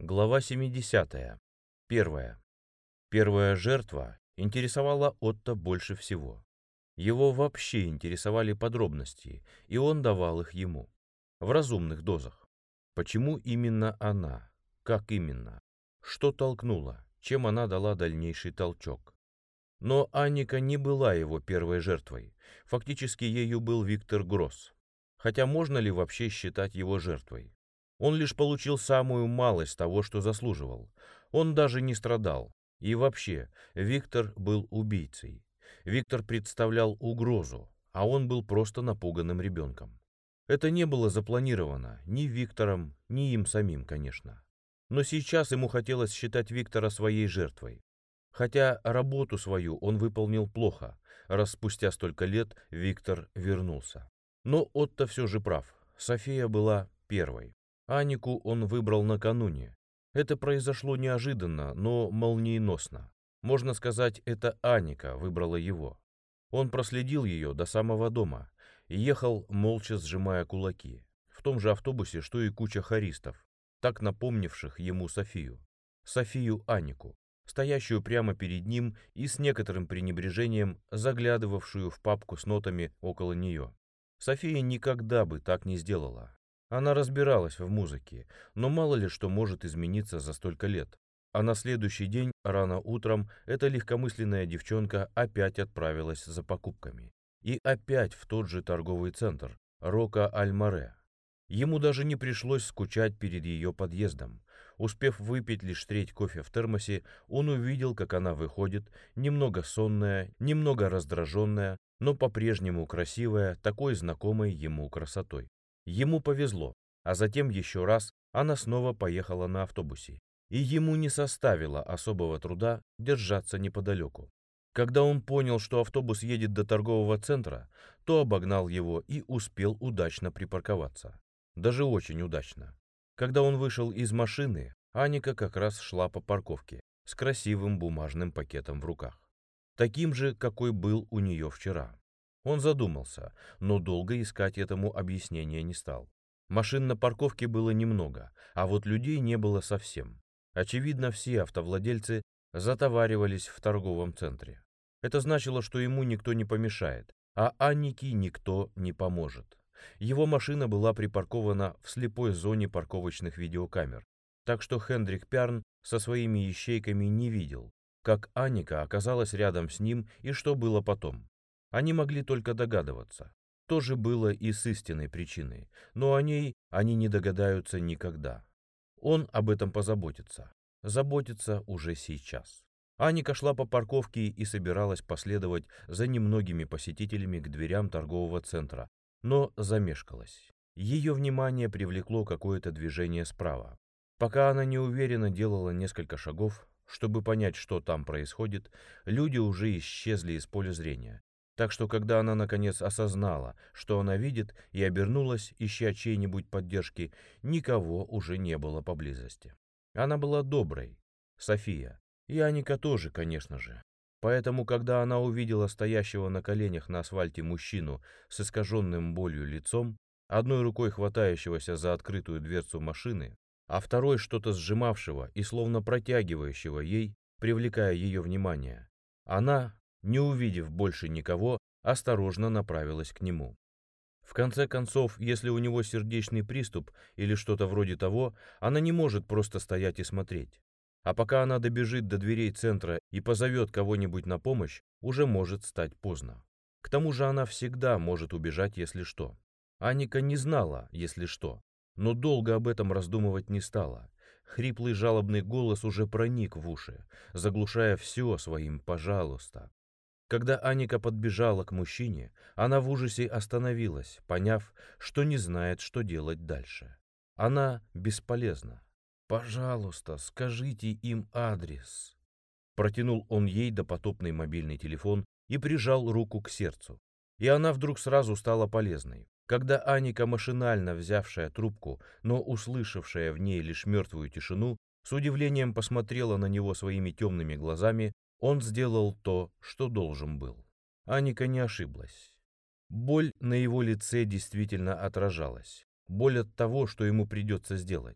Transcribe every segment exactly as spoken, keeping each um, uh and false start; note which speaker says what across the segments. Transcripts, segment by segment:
Speaker 1: Глава семидесятая. Первая. Первая жертва интересовала Отто больше всего. Его вообще интересовали подробности, и он давал их ему. В разумных дозах. Почему именно она? Как именно? Что толкнуло? Чем она дала дальнейший толчок? Но Анника не была его первой жертвой. Фактически ею был Виктор Гросс. Хотя можно ли вообще считать его жертвой? Он лишь получил самую малость того, что заслуживал. Он даже не страдал. И вообще, Виктор был убийцей. Виктор представлял угрозу, а он был просто напуганным ребенком. Это не было запланировано ни Виктором, ни им самим, конечно. Но сейчас ему хотелось считать Виктора своей жертвой. Хотя работу свою он выполнил плохо, раз спустя столько лет Виктор вернулся. Но Отто все же прав. София была первой. Аннику он выбрал накануне. Это произошло неожиданно, но молниеносно. Можно сказать, это Анника выбрала его. Он проследил ее до самого дома и ехал, молча сжимая кулаки, в том же автобусе, что и куча хористов, так напомнивших ему Софию. Софию Аннику, стоящую прямо перед ним и с некоторым пренебрежением заглядывавшую в папку с нотами около нее. София никогда бы так не сделала. Она разбиралась в музыке, но мало ли что может измениться за столько лет. А на следующий день, рано утром, эта легкомысленная девчонка опять отправилась за покупками. И опять в тот же торговый центр, Рока аль Море. Ему даже не пришлось скучать перед ее подъездом. Успев выпить лишь треть кофе в термосе, он увидел, как она выходит, немного сонная, немного раздраженная, но по-прежнему красивая, такой знакомой ему красотой. Ему повезло, а затем еще раз она снова поехала на автобусе, и ему не составило особого труда держаться неподалеку. Когда он понял, что автобус едет до торгового центра, то обогнал его и успел удачно припарковаться. Даже очень удачно. Когда он вышел из машины, Анника как раз шла по парковке с красивым бумажным пакетом в руках. Таким же, какой был у нее вчера. Он задумался, но долго искать этому объяснения не стал. Машин на парковке было немного, а вот людей не было совсем. Очевидно, все автовладельцы затоваривались в торговом центре. Это значило, что ему никто не помешает, а Аннике никто не поможет. Его машина была припаркована в слепой зоне парковочных видеокамер, так что Хендрик Пярн со своими ищейками не видел, как Анника оказалась рядом с ним и что было потом. Они могли только догадываться. То же было и с истинной причиной, но о ней они не догадаются никогда. Он об этом позаботится. Заботится уже сейчас. Анника шла по парковке и собиралась последовать за немногими посетителями к дверям торгового центра, но замешкалась. Ее внимание привлекло какое-то движение справа. Пока она неуверенно делала несколько шагов, чтобы понять, что там происходит, люди уже исчезли из поля зрения. Так что, когда она наконец осознала, что она видит, и обернулась, ища чьей-нибудь поддержки, никого уже не было поблизости. Она была доброй, София, и Анника тоже, конечно же. Поэтому, когда она увидела стоящего на коленях на асфальте мужчину с искаженным болью лицом, одной рукой хватающегося за открытую дверцу машины, а второй что-то сжимавшего и словно протягивающего ей, привлекая ее внимание, она, не увидев больше никого, осторожно направилась к нему. В конце концов, если у него сердечный приступ или что-то вроде того, она не может просто стоять и смотреть. А пока она добежит до дверей центра и позовет кого-нибудь на помощь, уже может стать поздно. К тому же она всегда может убежать, если что. Анника не знала, если что, но долго об этом раздумывать не стала. Хриплый жалобный голос уже проник в уши, заглушая все своим «пожалуйста». Когда Анника подбежала к мужчине, она в ужасе остановилась, поняв, что не знает, что делать дальше. Она бесполезна. «Пожалуйста, скажите им адрес». Протянул он ей допотопный мобильный телефон и прижал руку к сердцу. И она вдруг сразу стала полезной. Когда Анника, машинально взявшая трубку, но услышавшая в ней лишь мертвую тишину, с удивлением посмотрела на него своими темными глазами, он сделал то, что должен был. Анника не ошиблась. Боль на его лице действительно отражалась. Боль от того, что ему придется сделать.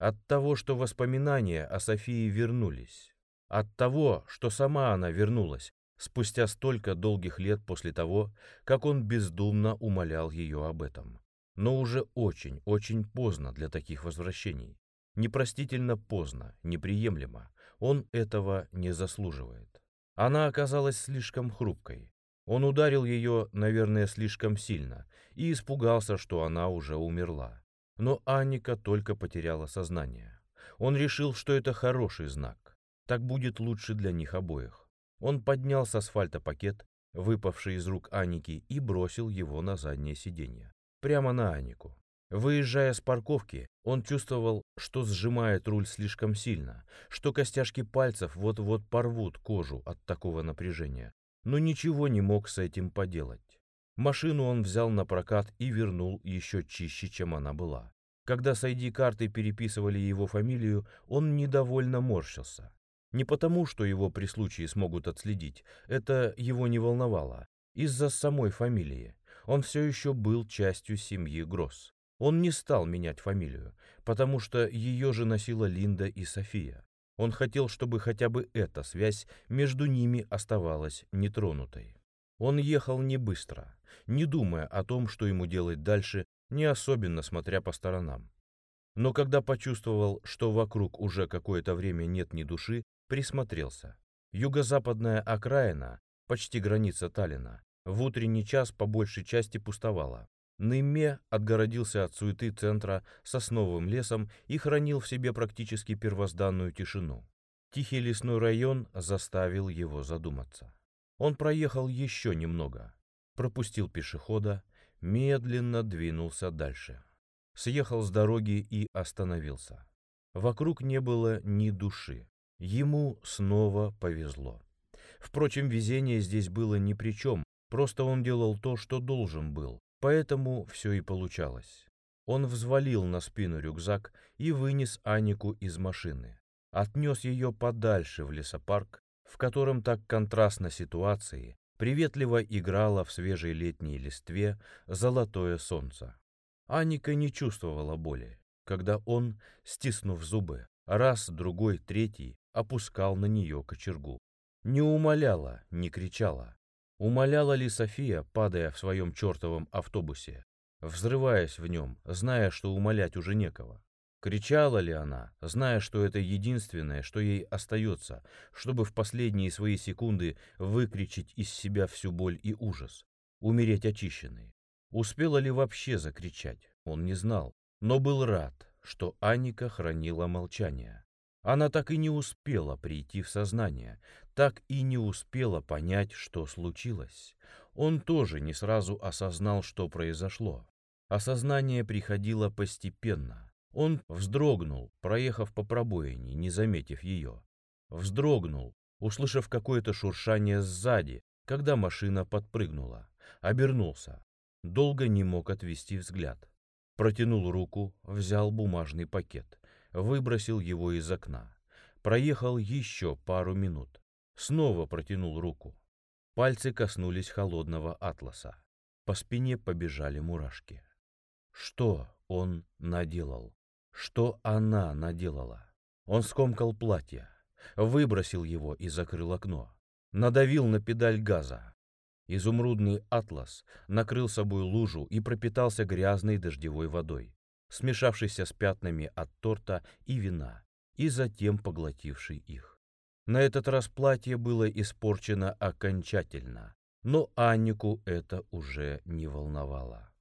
Speaker 1: от того, что воспоминания о Софии вернулись, от того, что сама она вернулась спустя столько долгих лет после того, как он бездумно умолял ее об этом. Но уже очень, очень поздно для таких возвращений. Непростительно поздно, неприемлемо. Он этого не заслуживает. Она оказалась слишком хрупкой. Он ударил ее, наверное, слишком сильно и испугался, что она уже умерла. Но Анника только потеряла сознание. Он решил, что это хороший знак. Так будет лучше для них обоих. Он поднял с асфальта пакет, выпавший из рук Анники, и бросил его на заднее сиденье. Прямо на Аннику. Выезжая с парковки, он чувствовал, что сжимает руль слишком сильно, что костяшки пальцев вот-вот порвут кожу от такого напряжения, но ничего не мог с этим поделать. Машину он взял на прокат и вернул еще чище, чем она была. Когда с ай ди-карты переписывали его фамилию, он недовольно морщился. Не потому, что его при случае смогут отследить, это его не волновало, из-за самой фамилии. Он все еще был частью семьи Гросс. Он не стал менять фамилию, потому что ее же носила Линда и София. Он хотел, чтобы хотя бы эта связь между ними оставалась нетронутой. Он ехал не быстро, не думая о том, что ему делать дальше, не особенно смотря по сторонам. Но когда почувствовал, что вокруг уже какое-то время нет ни души, присмотрелся. Юго-западная окраина, почти граница Таллина, в утренний час по большей части пустовала. Нымме отгородился от суеты центра сосновым лесом и хранил в себе практически первозданную тишину. Тихий лесной район заставил его задуматься. Он проехал еще немного, пропустил пешехода, медленно двинулся дальше. Съехал с дороги и остановился. Вокруг не было ни души. Ему снова повезло. Впрочем, везение здесь было ни при чем, просто он делал то, что должен был. Поэтому все и получалось. Он взвалил на спину рюкзак и вынес Аннику из машины. Отнес ее подальше в лесопарк, в котором так контрастно ситуации приветливо играло в свежей летней листве золотое солнце. Анника не чувствовала боли, когда он, стиснув зубы, раз, другой, третий, опускал на нее кочергу. Не умоляла, не кричала. Умоляла ли София, падая в своем чертовом автобусе, взрываясь в нем, зная, что умолять уже некого? Кричала ли она, зная, что это единственное, что ей остается, чтобы в последние свои секунды выкричить из себя всю боль и ужас, умереть очищенной? Успела ли вообще закричать, он не знал, но был рад, что Анника хранила молчание. Она так и не успела прийти в сознание, так и не успела понять, что случилось. Он тоже не сразу осознал, что произошло. Осознание приходило постепенно. Он вздрогнул, проехав по пробоине, не заметив ее. Вздрогнул, услышав какое-то шуршание сзади, когда машина подпрыгнула. Обернулся. Долго не мог отвести взгляд. Протянул руку, взял бумажный пакет. Выбросил его из окна. Проехал еще пару минут. Снова протянул руку. Пальцы коснулись холодного атласа. По спине побежали мурашки. Что он наделал? Что она наделала? Он скомкал платье, выбросил его и закрыл окно. Надавил на педаль газа. Изумрудный атлас накрыл собой лужу и пропитался грязной дождевой водой, смешавшейся с пятнами от торта и вина, и затем поглотившей их. На этот раз платье было испорчено окончательно, но Аннику это уже не волновало.